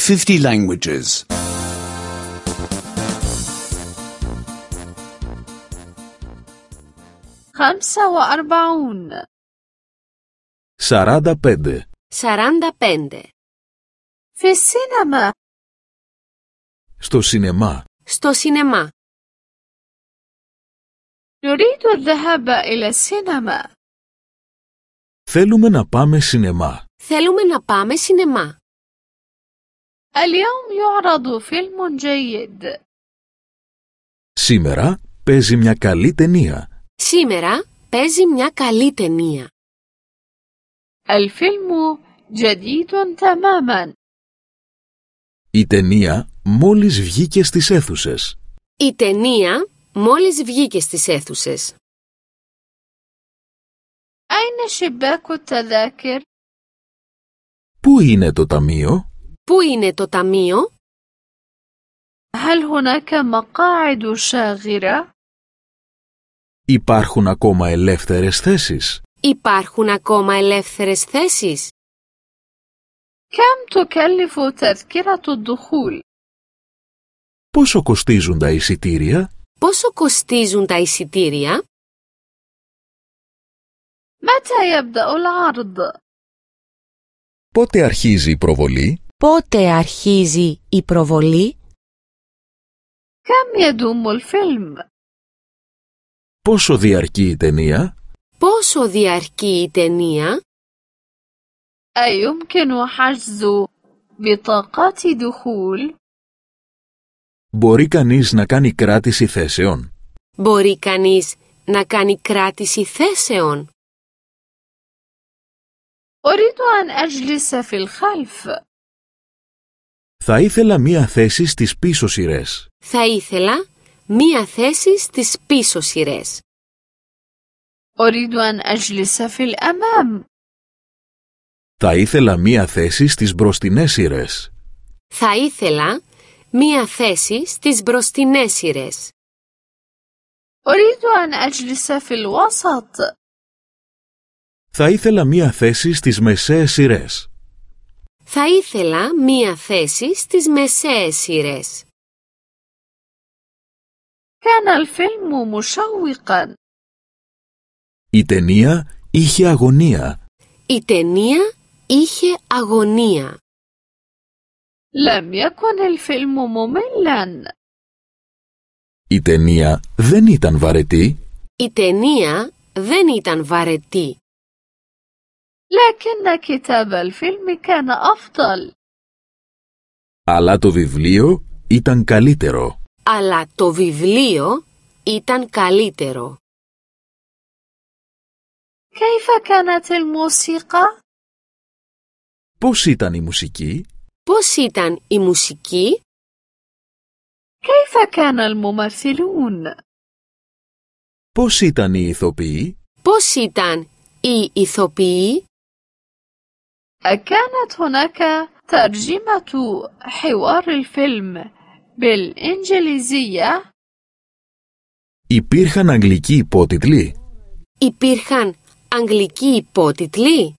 50 languages. 45 45. 45. في السينما. Στο σινεμά. Στο σινεμά. نريد الذهاب إلى السينما. Θέλουμε να πάμε σινεμά. Θέλουμε να πάμε σινεμά. اليوم يعرض فيلم جيد. Σήμερα παίζει μια καλή ταινία. Σήμερα παίζει μια καλή ταινία. الفيلم جديد تماما. Η ταινία μόλις βγήκε στις αίθουσες. Η ταινία μόλις βγήκε στις αίθουσες. أين شباك التذاكر؟ Πού είναι το ταμείο? Πού είναι το ταμείο? هل هناك مقاعد شاغرة؟ Υπάρχουν ακόμα ελεύθερες θέσεις? Υπάρχουν ακόμα ελεύθερες θέσεις? كم تكلف تذكرة الدخول؟ Πόσο κοστίζουν τα εισιτήρια? Πόσο κοστίζουν τα εισιτήρια? متى يبدأ العرض؟ Πότε αρχίζει η προβολή? Πότε αρχίζει η προβολή? كم يدوم الفيلم؟ Πόσο διαρκεί η ταινία? Πόσο διαρκεί η ταινία? أيمكن حجز بطاقات دخول؟ Μπορεί κανείς να κάνει κράτηση θέσεων? Μπορεί κανείς να κάνει κράτηση θέσεων? أريد أن أجلس في الخلف. Θα ήθελα μία θέση στις πίσω σειρές. Θα ήθελα μία θέση στις πίσω σειρές. أريد أن أجلس في الأمام. Θα ήθελα μία θέση στις μπροστινές σειρές. Θα ήθελα μία θέση στις μπροστινές σειρές. أريد أن أجلس في الوسط. Θα ήθελα μία θέση στις μεσαίες σειρές. Θα ήθελα μία θέση στις μεσαίες σειρές. كان الفيلم مشوقا. Η ταινία είχε αγωνία. Η ταινία είχε αγωνία. لم يكن الفيلم مملا. Η ταινία δεν ήταν βαρετή. Η ταινία δεν ήταν βαρετή. لكن كتاب الفيلم كان أفضل. Αλλά το βιβλίο ήταν καλύτερο. Αλλά το βιβλίο ήταν καλύτερο. كيف كانت الموسيقى؟ Πώς ήταν η μουσική? Πώς ήταν η μουσική? كيف كان الممثلون؟ Πώς ήταν οι ηθοποιοί? Πώς ήταν οι ηθοποιοί? أكانت هناك ترجمة حوار الفيلم بالإنجليزية؟ Υπήρχαν αγγλικοί υπότιτλοι? Υπήρχαν αγγλικοί υπότιτλοι?